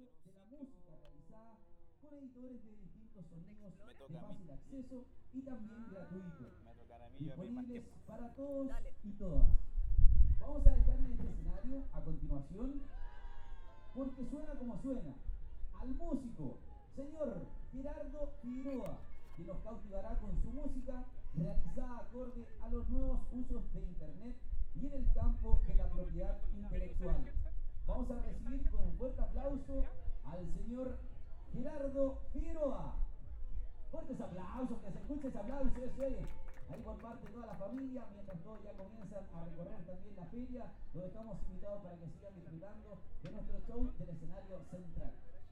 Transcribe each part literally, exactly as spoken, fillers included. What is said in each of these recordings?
de la música realizada con editores de distintos sonidos Me de toca a mí. fácil acceso y también gratuito, Me tocará a mí, yo a mí más disponibles tiempo. para todos Dale. y todas. Vamos a dejar en este escenario a continuación, porque suena como suena, al músico, señor Gerardo Figueroa, que nos cautivará con su música realizada acorde a los nuevos usos de Internet y en el campo de la propiedad intelectual. Vamos a recibir con un fuerte aplauso al señor Gerardo Figueroa. Fuertes aplausos, que se escuche ese aplauso, eso es. Ahí por parte de toda la familia, mientras todos ya comienzan a recorrer también la feria, los dejamos invitados para que sigan disfrutando de nuestro show del escenario central.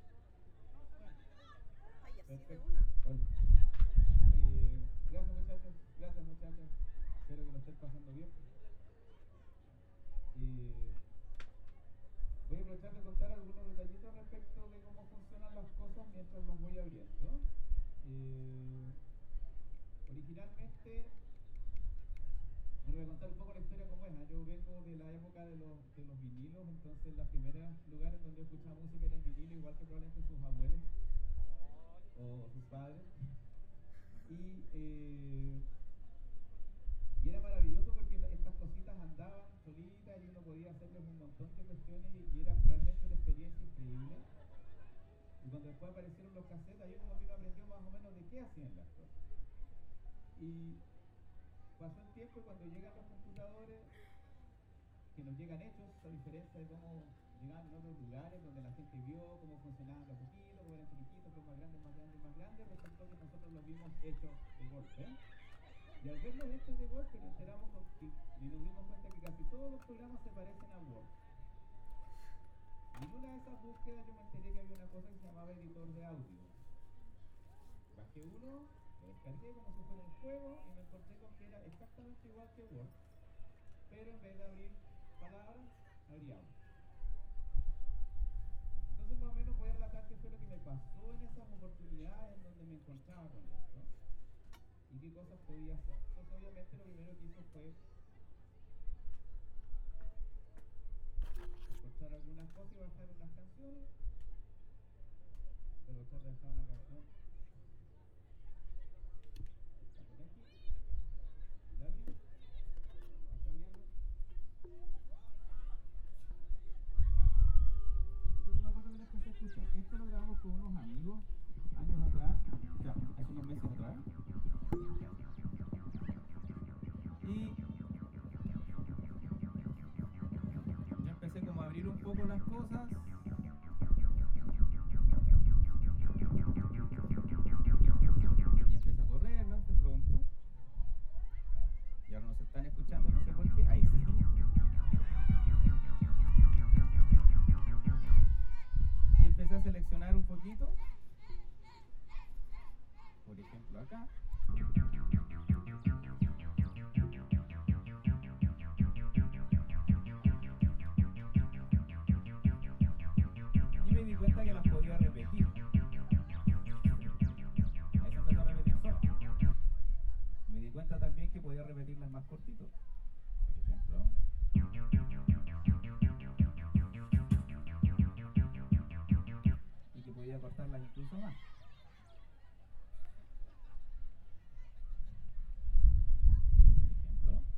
Ay, así de Perfecto. una. Bueno. Eh, gracias muchachos, gracias muchachas. Espero que lo estén pasando bien. Eh, voy a aprovechar de contar algunos detallitos respecto de cómo funcionan las cosas mientras las voy abriendo. Eh, originalmente, bueno, voy a contar un poco la historia como es. ¿eh? Yo vengo de la época de los, de los vinilos, entonces los primeros lugares donde yo escuchaba música era en vinilo, igual que probablemente sus abuelos o sus padres. Y, eh, y era maravilloso porque la- estas cositas andaban solitas y uno podía hacerles un montón de cuestiones y, y era realmente una experiencia increíble. Y cuando después aparecieron los cassettes, ahí como que uno aprendió más o menos de qué hacían las cosas. Y pasó el tiempo y cuando llegan los computadores, que nos llegan hechos, a diferencia de cómo llegaban en otros lugares donde la gente vio cómo funcionaban los poquitos, cómo eran chiquititos, cómo más grandes, más grandes, más grandes, resultó que nosotros los vimos hechos de golpe. Y al verlos hechos de golpe nos enteramos y, y nos dimos cuenta que casi todos los programas se parecen a Word. Y en una de esas búsquedas yo me enteré que había una cosa que se llamaba editor de audio. Bajé uno, lo descargué como si fuera un juego y me encontré con que era exactamente igual que Word, pero en vez de abrir palabras, abría audio. Entonces más o menos voy a relatar qué fue lo que me pasó en esas oportunidades en donde me encontraba con esto y qué cosas podía hacer. Entonces obviamente lo primero que hice fue escuchar algunas cosas y bajar unas canciones, pero tratar de dejar una canción. La pone aquí, la abrí, la está abriendo. Entonces me acuerdo que les empecé a escuchar. Esto lo grabamos con unos amigos años atrás, o sea, hace unos meses atrás. Y yo empecé como a abrir un poco las cosas. Y empecé a correr, ¿no? De pronto. Y ahora nos están escuchando, no sé por qué. Ahí sí. Y empecé a seleccionar un poquito. Por ejemplo, acá. Y me di cuenta que las podía repetir. Ahí se empezó a repetir sola. Me di cuenta también que podía repetirlas más cortito. Por ejemplo. Y que podía cortarlas incluso más. Por ejemplo.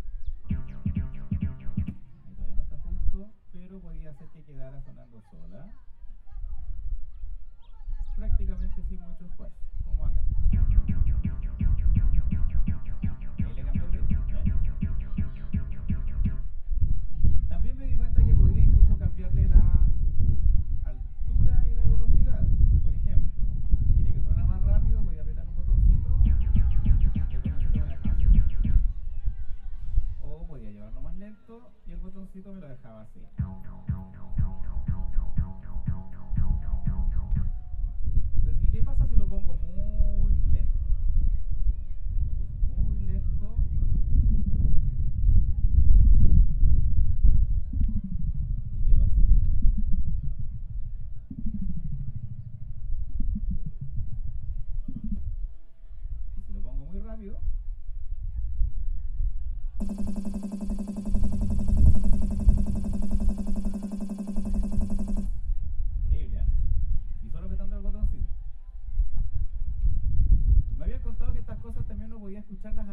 Ahí todavía no está justo, pero podía hacer que quedara sonando sola. Prácticamente sin mucho esfuerzo, como acá. Ahí le cambié el ritmo. También me di cuenta que podía incluso cambiarle la altura y la velocidad. Por ejemplo, si quería que sonara más rápido, podía apretar un botoncito y el botoncito me lo dejaba así. O podía llevarlo más lento y el botoncito me lo dejaba así. Entonces, ¿qué pasa si lo pongo muy lento? Lo puse muy lento. Y quedó así. Y si lo pongo muy rápido. Increíble, ¿eh?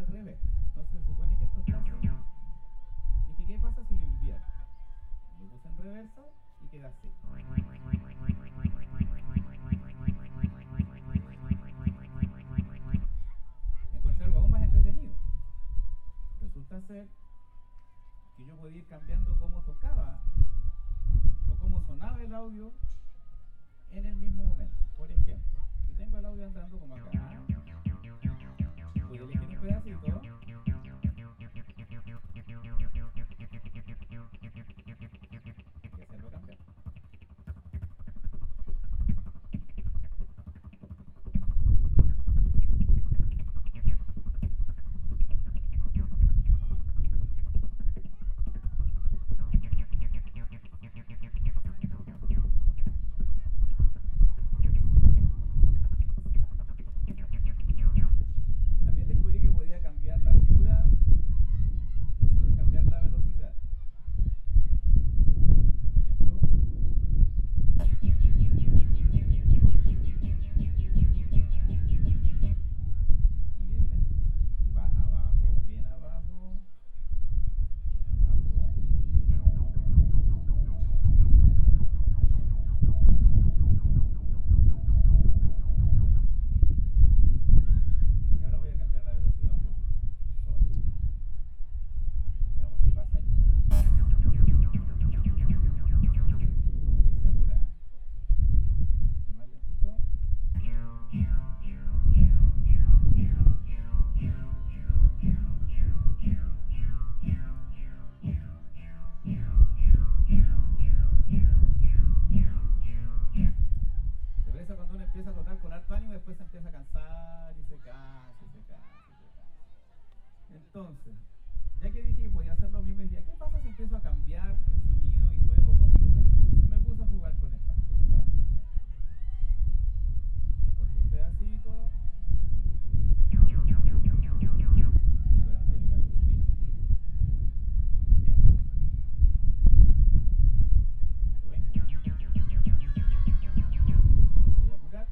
al revés. Entonces se supone que esto está así. Dije, ¿qué pasa si lo invierto? Lo puse en reversa y queda así. Encontré algo aún más entretenido. Resulta ser que yo podía ir cambiando cómo tocaba o cómo sonaba el audio en el mismo momento. Por ejemplo, si tengo el audio andando como acá, voy a elegir un pedacito y hacerlo cambiar. También descubrí que podía cambiar la altura sin cambiar la velocidad. Por ejemplo, y bien lento. Y va abajo, bien abajo, bien abajo. Y ahora voy a cambiar la velocidad un poquito. Solo. Veamos qué pasa aquí. Como que se apura. Y más lentito. Se parece cuando uno empieza a tocar con harto ánimo y después se empieza a cansar y se cansa, y se cansa, y se cansa. Entonces, ya que dije que podía hacer lo mismo, dije, ¿qué pasa si empiezo a cambiar el sonido y juego con todo esto? Entonces me puse a jugar con estas cosas. Escogí un pedacito y lo empecé a subir. Por ejemplo, voy a apurar.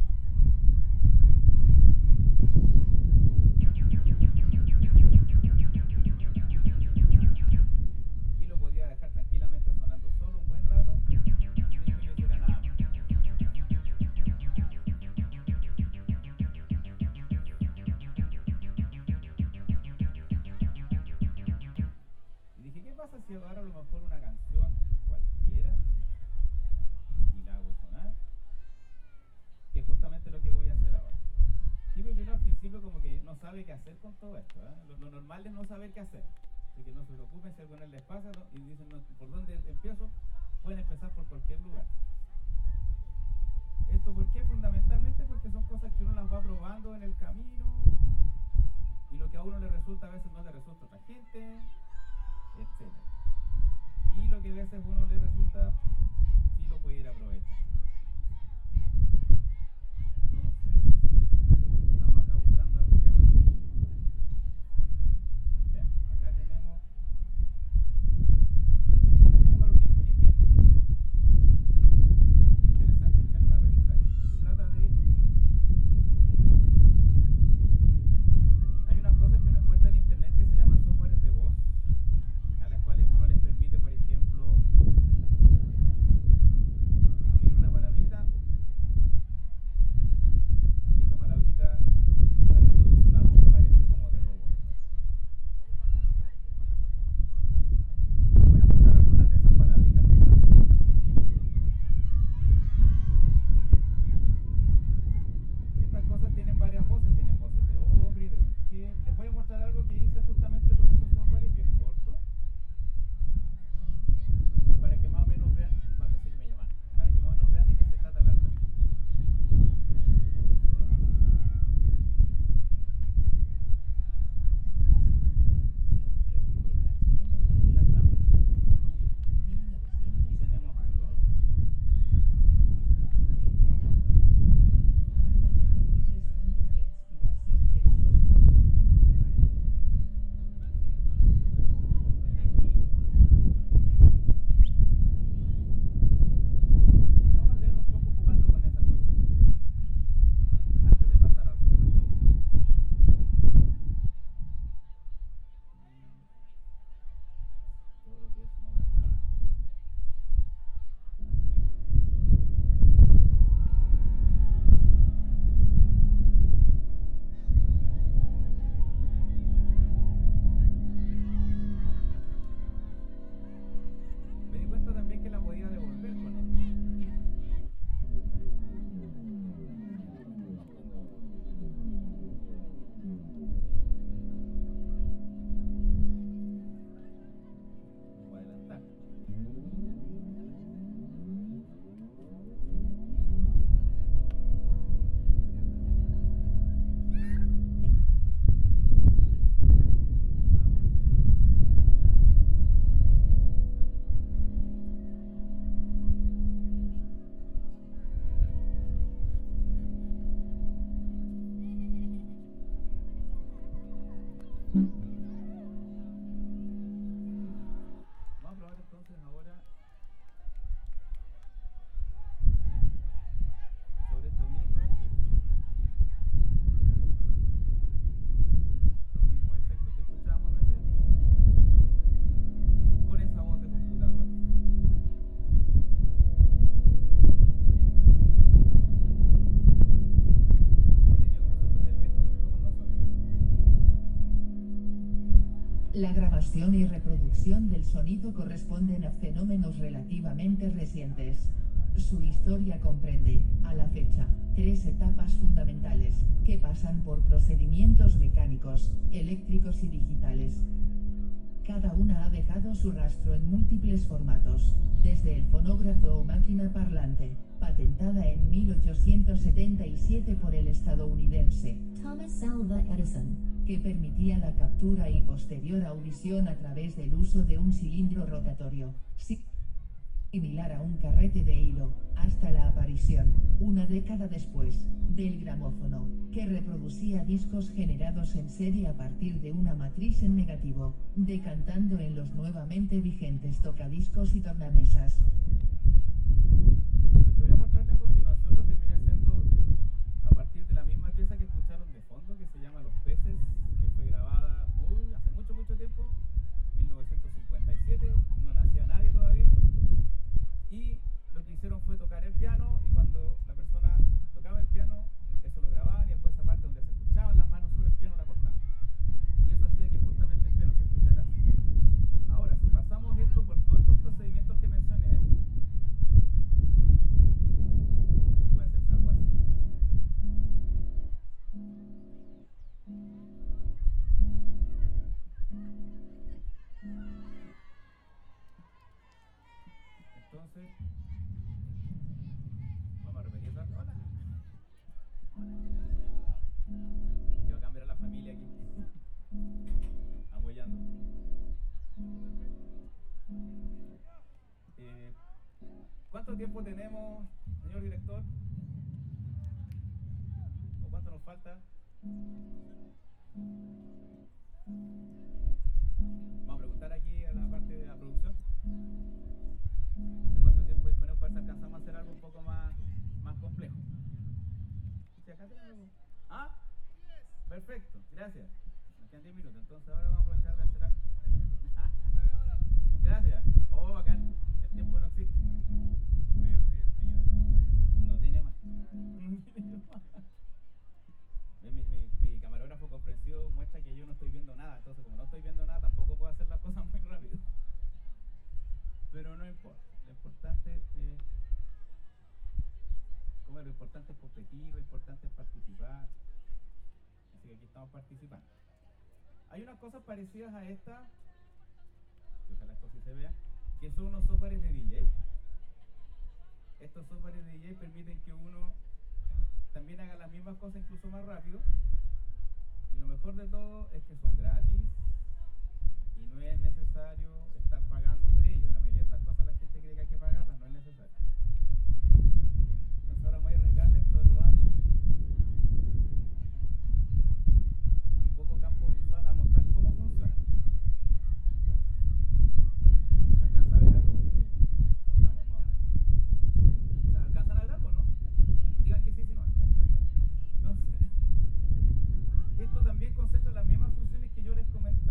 Y lo podía dejar tranquilamente sonando solo un buen rato sin que yo hiciera nada más. Y dije, ¿qué pasa si agarro a lo mejor una canción cualquiera y la hago sonar? Que es justamente lo que voy a hacer ahora. Sí, porque uno al principio como que no sabe qué hacer con todo esto, ¿eh? Lo, lo normal es no saber qué hacer. Así que no se preocupen si algo les pasa, ¿no? Y dicen, no, ¿por dónde empiezo? Pueden empezar por cualquier lugar. ¿Esto por qué? Fundamentalmente porque son cosas que uno las va probando en el camino y lo que a uno le resulta a veces no le resulta a otra gente, etcétera. Y lo que a veces a uno le resulta sí lo puede ir a aprovechar. Entonces, estamos acá buscando algo que abrir. Vean, acá tenemos acá tenemos algo que, que es bien interesante echarle una revisada. Se trata de hay unas cosas que uno encuentra en internet que se llaman softwares de voz, a las cuales uno les permite, por ejemplo, escribir una palabra La grabación y reproducción del sonido corresponden a fenómenos relativamente recientes. Su historia comprende, a la fecha, tres etapas fundamentales, que pasan por procedimientos mecánicos, eléctricos y digitales. Cada una ha dejado su rastro en múltiples formatos, desde el fonógrafo o máquina parlante, patentada en mil ochocientos setenta y siete por el estadounidense Thomas Alva Edison, que permitía la captura y posterior audición a través del uso de un cilindro rotatorio, similar a un carrete de hilo, hasta la aparición, una década después, del gramófono, que reproducía discos generados en serie a partir de una matriz en negativo, decantando en los nuevamente vigentes tocadiscos y tornamesas. Lo que voy a mostrarles a continuación lo terminé haciendo a partir de la misma pieza que escucharon de fondo, que se llama Los Peces, que fue grabada muy, hace mucho, mucho tiempo, mil novecientos cincuenta y siete, no nacía nadie todavía, y lo que hicieron fue tocar el piano, y cuando la persona tocaba el piano, eso lo grababan, y después esa parte donde se escuchaban las manos sobre el piano la cortaban. Y eso hacía que justamente el piano se escuchara así. Ahora, si pasamos esto por todos estos procedimientos que mencioné, puede hacerse algo así. Entonces, vamos a repetir esa. Hola. Yo voy a cambiar a la familia aquí. Apoyando. Eh, ¿Cuánto tiempo tenemos, señor director? ¿O cuánto nos falta? Vamos a preguntar aquí a la parte de la producción. ¿De cuánto tiempo disponemos para ver si alcanzamos a hacer algo un poco más, más complejo? ¿Sí, acá tenemos? ¿Ah? Perfecto, gracias. Nos quedan diez minutos, entonces ahora vamos a aprovechar de hacer algo. Gracias. Oh, bacán. El tiempo no existe. ¿Voy a subir el brillo de la pantalla? No tiene más. mi, mi, mi camarógrafo comprensivo muestra que yo no estoy viendo nada, entonces como no estoy viendo nada tampoco puedo hacer las cosas muy rápido. Pero no importa, lo importante es, como lo importante es competir, lo importante es participar, así que aquí estamos participando. Hay unas cosas parecidas a esta, que ojalá esto sí se vea, que son unos softwares de D J. Estos softwares de D J permiten que uno también haga las mismas cosas incluso más rápido, y lo mejor de todo es que son gratis y no es necesario estar pagando por ello. La mayoría de estas cosas la gente cree que hay que pagarlas, no es necesario. Entonces ahora me voy a arriesgar dentro de toda mi, mi poco campo visual a mostrar cómo funciona. Entonces, ¿se alcanza a ver algo? Estamos más o menos. ¿Se alcanzan a ver algo, no? Digan que sí, si no. Entonces, esto también concentra las mismas funciones que yo les comentaba.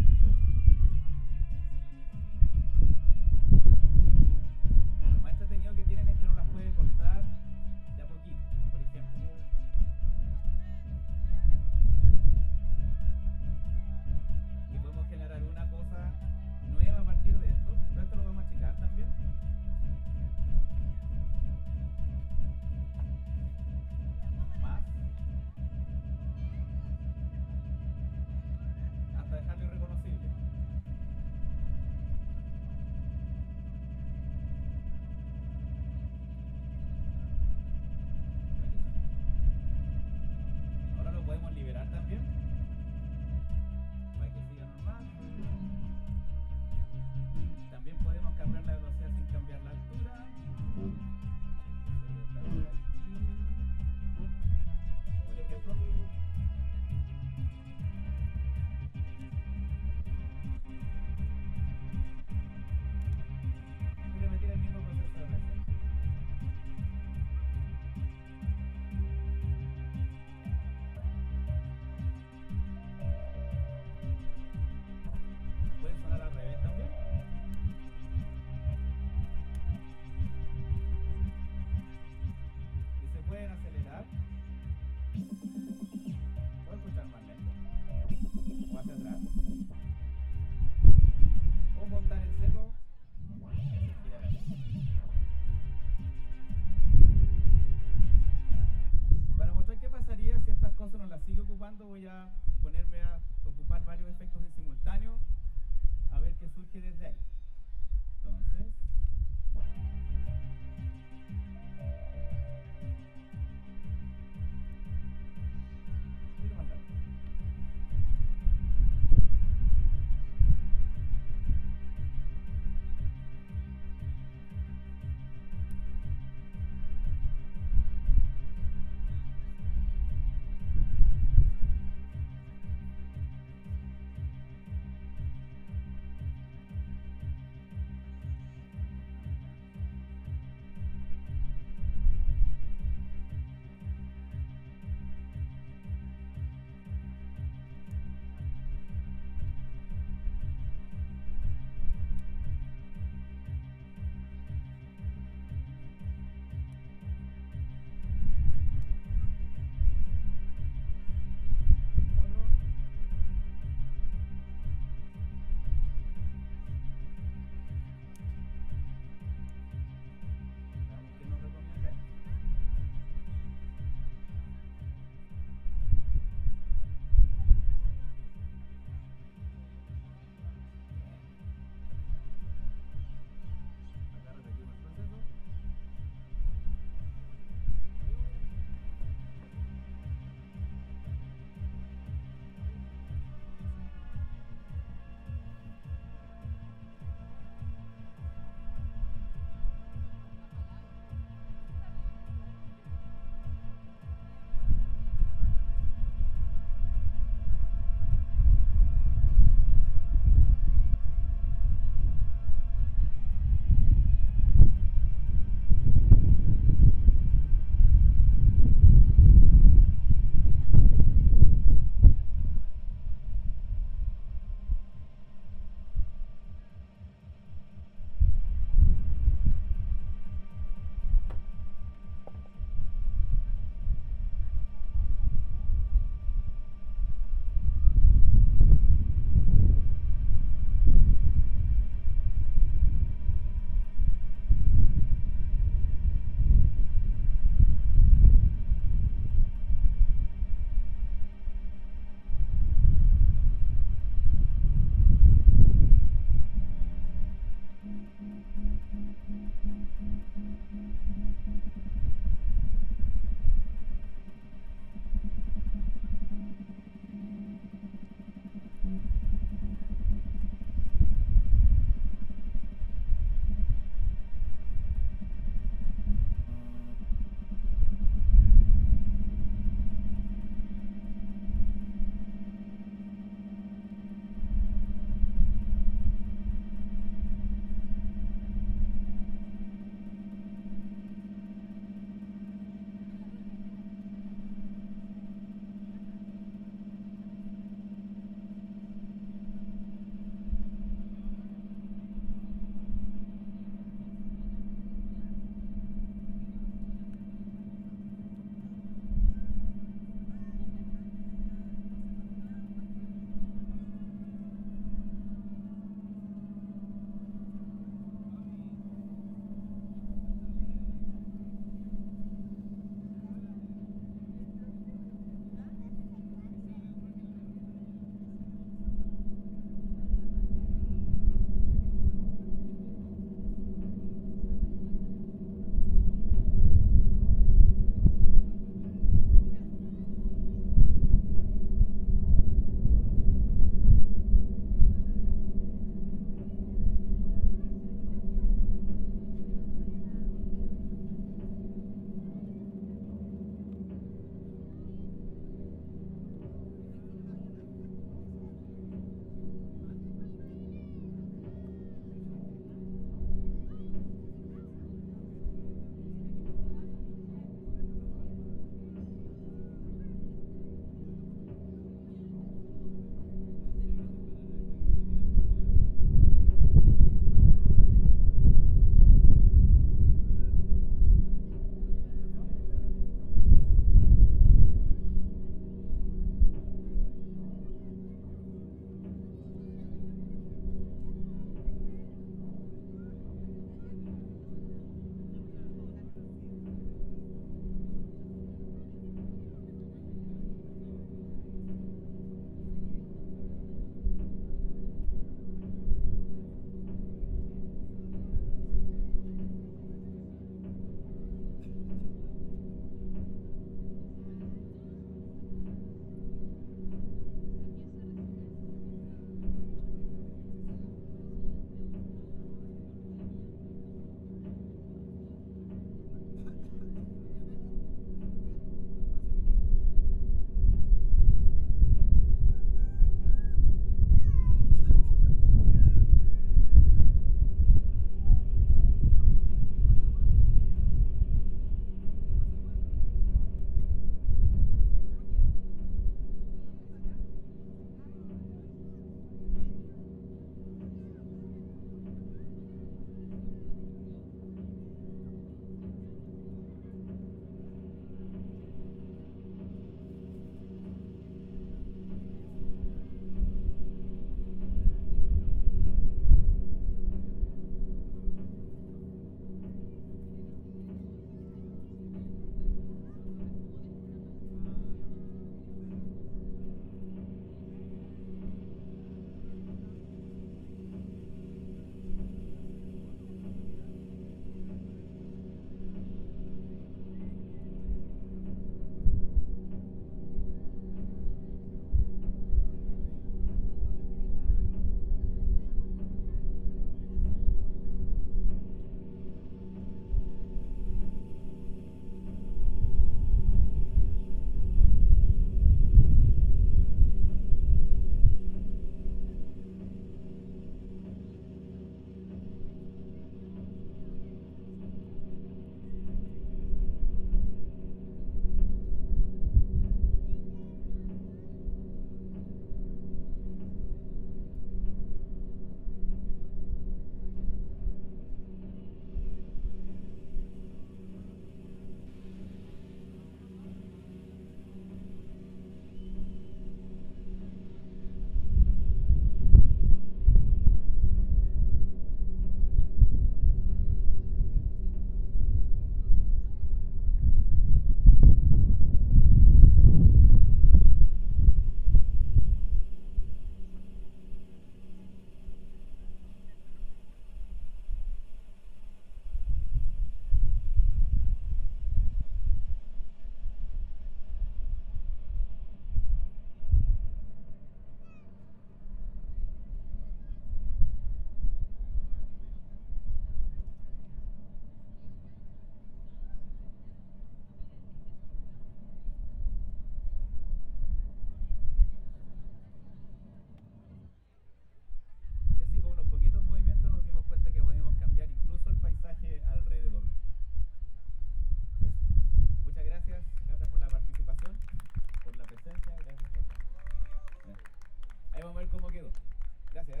ver cómo quedó. Gracias, ¿eh?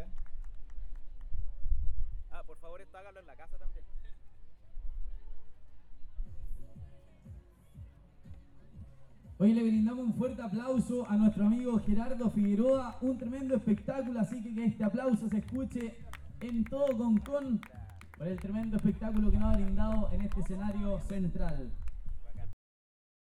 Ah, por favor, esto hágalo en la casa también. Hoy le brindamos un fuerte aplauso a nuestro amigo Gerardo Figueroa, un tremendo espectáculo, así que que este aplauso se escuche en todo Concón por el tremendo espectáculo que nos ha brindado en este escenario central.